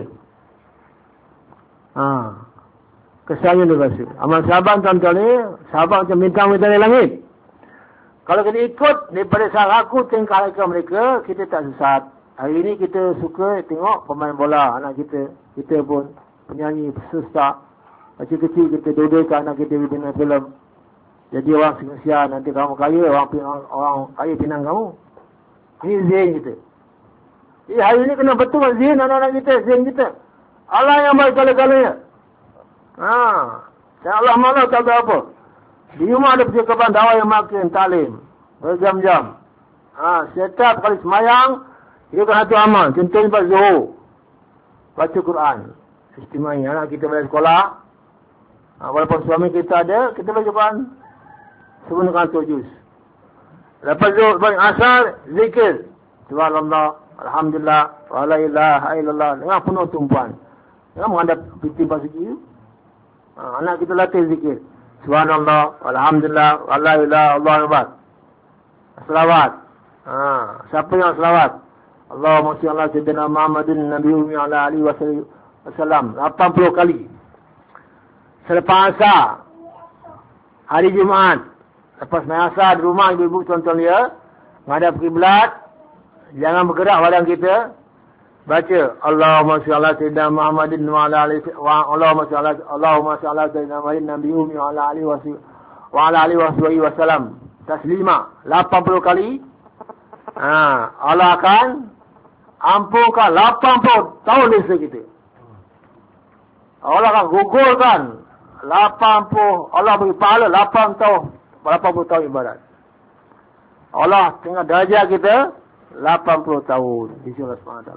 Kesannya luar biasa. Amal sahabat tuan-tuan ni, sahabat macam bintang-bintang di langit. Kalau kita ikut daripada salaku tingkah laku mereka, kita tak sesat. Hari ini kita suka tengok pemain bola anak kita. Kita pun penyanyi, peserta. Kecil-kecil kita dudukkan anak kita bina filem. Jadi orang kesian, nanti kamu kaya, orang kaya pinang kamu. Ini zain kita. Hari ini kena betul zin anak-anak kita, zin kita. Allah yang baik kala-kalanya. Allah mana tak tahu apa. Di rumah ada percakapan dakwah yang makin talim. Berjam-jam. Setiap kali semayang, dia kan satu amal. Contohnya pada Zuhur. Baca Quran. Istimai anak kita balik sekolah. Walaupun suami kita ada, kita baca Quran. Sebenarnya 7 juz. Lepas Zuhur, asar, zikir. Subhanallah, alhamdulillah, wa la ilaha illallah. Dengan penuh tumpuan. Jangan menghadap piti pasiki. Anak kita latih zikir. Subhanallah, alhamdulillah, wa la ilaha illallah. Selawat. Siapa yang selawat? Allahumma shalli ala sayyidina Muhammadin nabiyyi wa ala alihi wasallam 80 kali. Selepas asar, hari Jumaat, lepas main asar di rumah ibu-ibu tuan-tuan dia, menghadap kiblat, jangan bergerak badan kita. Baca Allahumma shalli ala sayyidina Muhammadin wa ala alihi Allahumma shalli ala sayyidina Muhammadin nabiyyi wa ala alihi wasallam taslima 80 kali. Allah akan ampunkan 80 tahun dosa kita. Allah akan gugurkan 80, Allah beri pahala 80 tahun ibadat. Allah tengah darjah kita 80 tahun di sisi Allah SWT.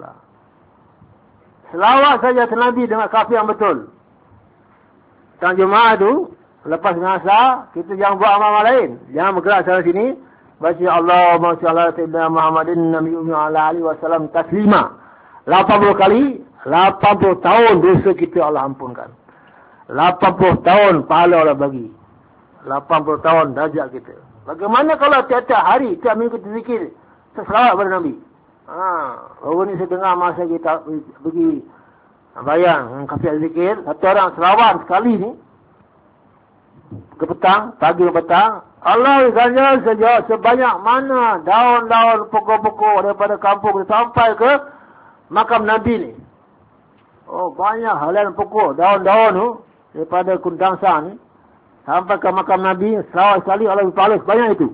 Selawat saja Nabi dengan kafir yang betul. Tang Jumaat tu, lepas ngasar, kita jangan buat amal lain. Jangan bergerak sana sini. Baca Allahumma shalli ala sayyidina Muhammadin nabiyyi wa ala alihi wasallam taslima 80 kali, 80 tahun dosa kita Allah ampunkan. 80 tahun pahala Allah bagi. 80 tahun darjat kita. Bagaimana kalau tiap-tiap hari, tiap minggu kita zikir, selawat pada Nabi. Baru ni saya dengar masa kita pergi bayang kafiat zikir, satu orang selawat sekali ni ke petang, pagi ke petang, Allah ganjar saja sebanyak mana daun-daun pokok-pokok daripada kampung sampai ke makam Nabi ni. Oh, banyak halaman pokok, daun-daun tu daripada Kundangsa ni sampai ke makam Nabi, selawat sekali Allah berpahala sebanyak itu.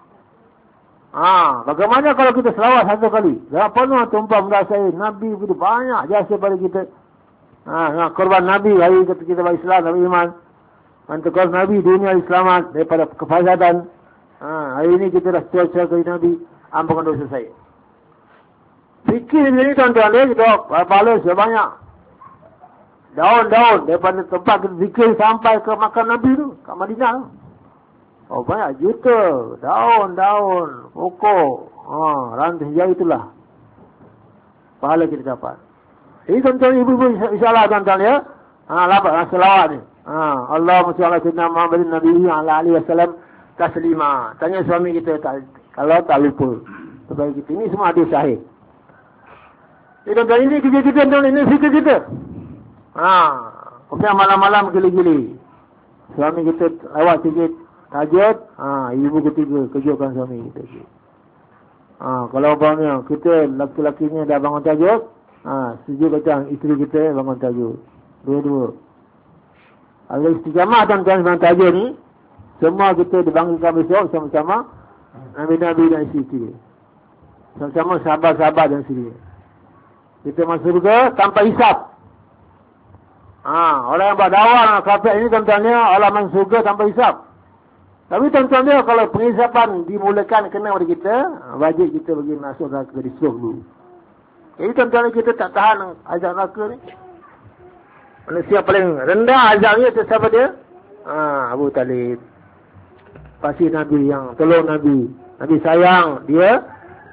Bagaimana kalau kita selawat satu kali? Jangan penuh tumpah merasai Nabi begitu banyak jasa pada kita. Korban Nabi hari kita berislam, Nabi iman. Mantukar Nabi dunia selamat daripada kefasadan. Hari ini kita dah setia-setia ke Nabi, ampunkan dosa saya. Fikir ini tuan-tuan dia, kita pahala sebanyak daun-daun daripada tempat kita zikir sampai ke makam Nabi tu, kat Madinah tu. Oh, banyak juta daun-daun pokok, ranting jauh itulah pahala kita dapat. Ini tuan-tuan ibu-ibu insyaAllah tuan-tuan ya. Lapat selawat ni. Allahumma shalli ala sayyidina Muhammadin nabiyyi wa ala alihi wasallam taslima. Tanya suami kita kalau tak lupa. Sebab kita ini semua hadis sahih. Jadi tuan-tuan ini kerja kita, tuan-tuan ini fikir kita. Kemudian malam-malam gili-gili. Suami kita lewat sikit tahajud, ibu ketiga kejutkan suami kita. Kalau umpamanya kita laki-lakinya dah bangun tahajud, sejuk petang isteri kita bangun tahajud. Dua-dua. Ada istiqamah tuan-tuan bangun tahajud ni, semua kita dibangunkan besok sama-sama Nabi-Nabi dan isteri. Sama-sama sahabat-sahabat dan isteri. Kita masuk surga tanpa hisap. Orang yang buat dakwah kafir ini tuan-tuannya Allah masuk surga tanpa hisap. Tapi tuan-tuan dia kalau penghisapan dimulakan kena pada kita, wajib kita bagi masuk neraka disuruh dulu. Jadi tuan-tuan kita tak tahan azab neraka ni. Manusia paling rendah azabnya tu siapa dia? Abu Talib. Pasti Nabi yang tolong Nabi. Nabi sayang dia.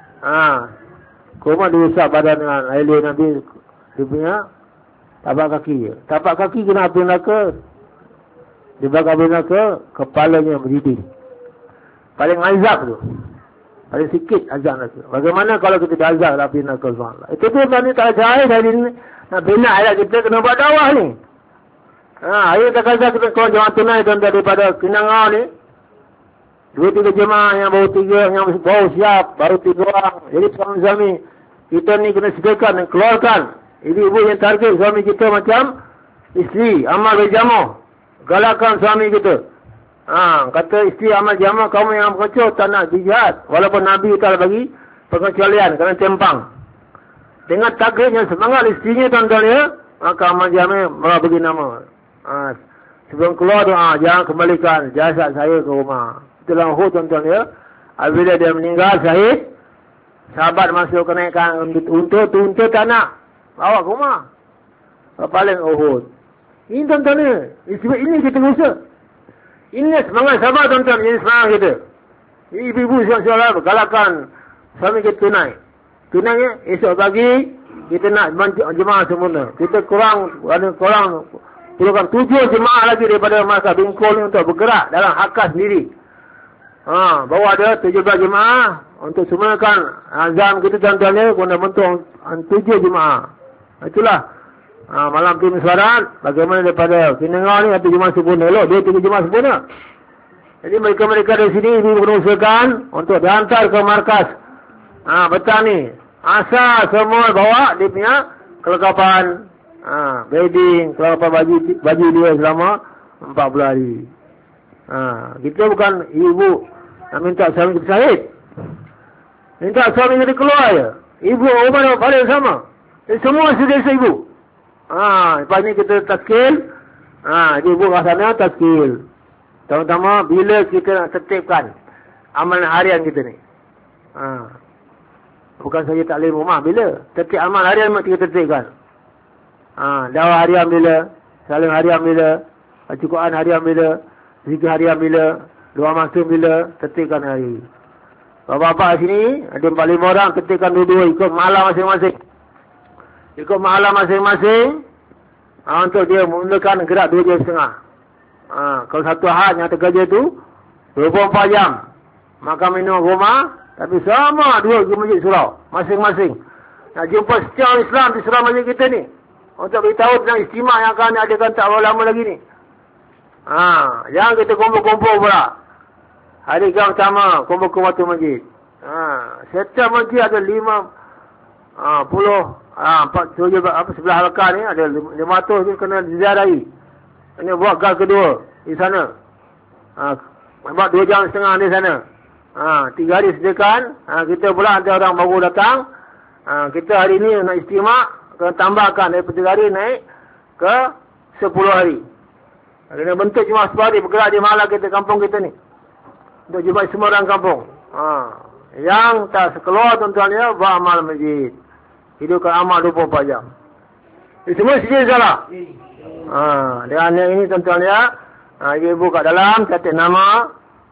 Koma diusap badan dengan air Nabi. Dia punya tapak kaki. Tapak kaki kena api neraka. Di belakang neraka, kepalanya berdiri. Paling azab tu. Paling sikit azab neraka. Bagaimana kalau kita diazab api neraka? Itu tu tadi tak ada air dari ni. Nak bina ayat kita kena buat dakwah ni. Ayat tak kata kita kawan jemaah tunai tuan daripada Kinangau ni. 2-3 jemaah yang baru 3, yang baru siap, baru 3 orang. Jadi suami-suami kita ni kena sediakan dan keluarkan. Ibu-ibu yang target suami kita macam isteri, amal berjamaah. Galakkan suami kita. Kata isteri amal jamaah, kamu yang berkecoh tak nak jihad. Walaupun Nabi tak bagi pengecualian kerana tempang. dengan takdirnya semangat istrinya tuan-tuan ya, maka amal jami' bagi nama. Sebelum keluar doa, jangan kembalikan jasad saya ke rumah. Itulah Uhud tuan-tuan ya. Apabila dia meninggal syahid, sahabat masuk kenaikan untuk tak nak bawa ke rumah. Paling Uhud. Ini tuan-tuan ya. Ini kita usaha. Ini semangat sahabat tuan-tuan. Ini semangat kita. Ibu-ibu siap-siap galakkan suami kita tunai. Tunainya esok pagi kita nak jemaah sempurna. Kita kurang perlukan 7 jemaah lagi daripada masa Bingkul ni untuk bergerak dalam hakkas sendiri. Bawa ada 17 jemaah untuk sempurnakan azam kita tuan-tuan ni guna bentuk 7 jemaah. Itulah malam tu mesyuarat bagaimana daripada Pinangau ni ada jemaah sempurna. Elok dia 3 jemaah sempurna. Jadi mereka-mereka dari sini ibu berusahakan untuk dihantar ke markas Betani. Asal semua bawa dia punya kelengkapan bedding, kelengkapan baju dia selama 40 hari. Kita bukan ibu nak minta suami kita syahid. Minta suami kita keluar je. Ibu rumah balik sama. Semua sedia ibu. Lepas ni kita taskil. Ibu kat sana taskil. Terutama bila kita nak tertibkan amalan harian kita ni. Bukan saja taklim rumah. Bila tertib amalan harian kita tertibkan. Dakwah harian bila, saling harian bila, cukupan harian bila, zikir harian bila, doa masuk bila, tertibkan hari. Bapak-bapak sini ada 45 orang, tertibkan dua-dua ikut malam masing-masing. Ikut malam masing-masing untuk dia mulakan gerak 2 jam setengah. Kalau satu ahad yang terkerja tu 24 jam makan minum rumah, tapi sama 2 masjid surau masing-masing. Nak jumpa setiap Islam di surau masjid kita ni untuk beritahu tentang istimewa yang akan diadakan tak lama lagi ni. Jangan kita kumpul-kumpul pula. Hari yang pertama kumpul-kumpul satu masjid. Setiap masjid ada sebelah halakah ni ada 500 ni kena diziarahi. Ini buat gal kedua di sana. Buat 2 jam setengah di sana. 3 hari sediakan. Kita pula ada orang baru datang. Kita hari ni nak istimewa, kena tambahkan daripada 3 hari naik ke 10 hari. Kena bentuk cuma 10 hari bergerak di malam kita, kampung kita ni. Untuk jumpa semua orang kampung. Yang tak sekeluar tuan-tuan ya, buat amal masjid. Hidupkan amal 24 jam. Ini semua sijil salah. Dan yang ini tuan-tuan ya, ibu kat dalam catat nama.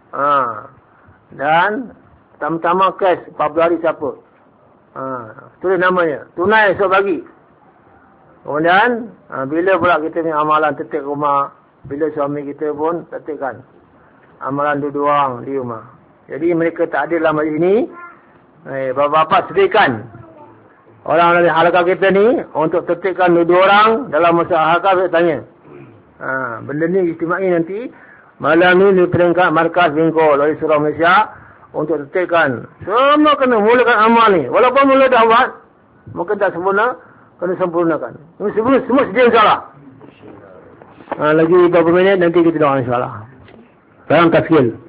Dan pertama cash 40 hari siapa. Tulis namanya. Tunai esok pagi. Kemudian bila pula kita ni amalan tertib rumah, bila suami kita pun tertibkan amalan dua orang di rumah. Jadi mereka tak ada dalam majlis ini. Bapa-bapa sediakan orang dari halakah kita ni untuk tertibkan 2 orang dalam masa halakah. Saya tanya, benda ni istimai nanti malam ni di peringkat markas Bingkul oleh Surau Malaysia untuk tertibkan. Semua kena mulakan amal ni. Walaupun mula dah buat, mungkin tak sempurna, kena sempurnakan. Semua sedia insyaAllah. Lagi beberapa minit nanti kita doa insyaAllah. Sekarang taskil.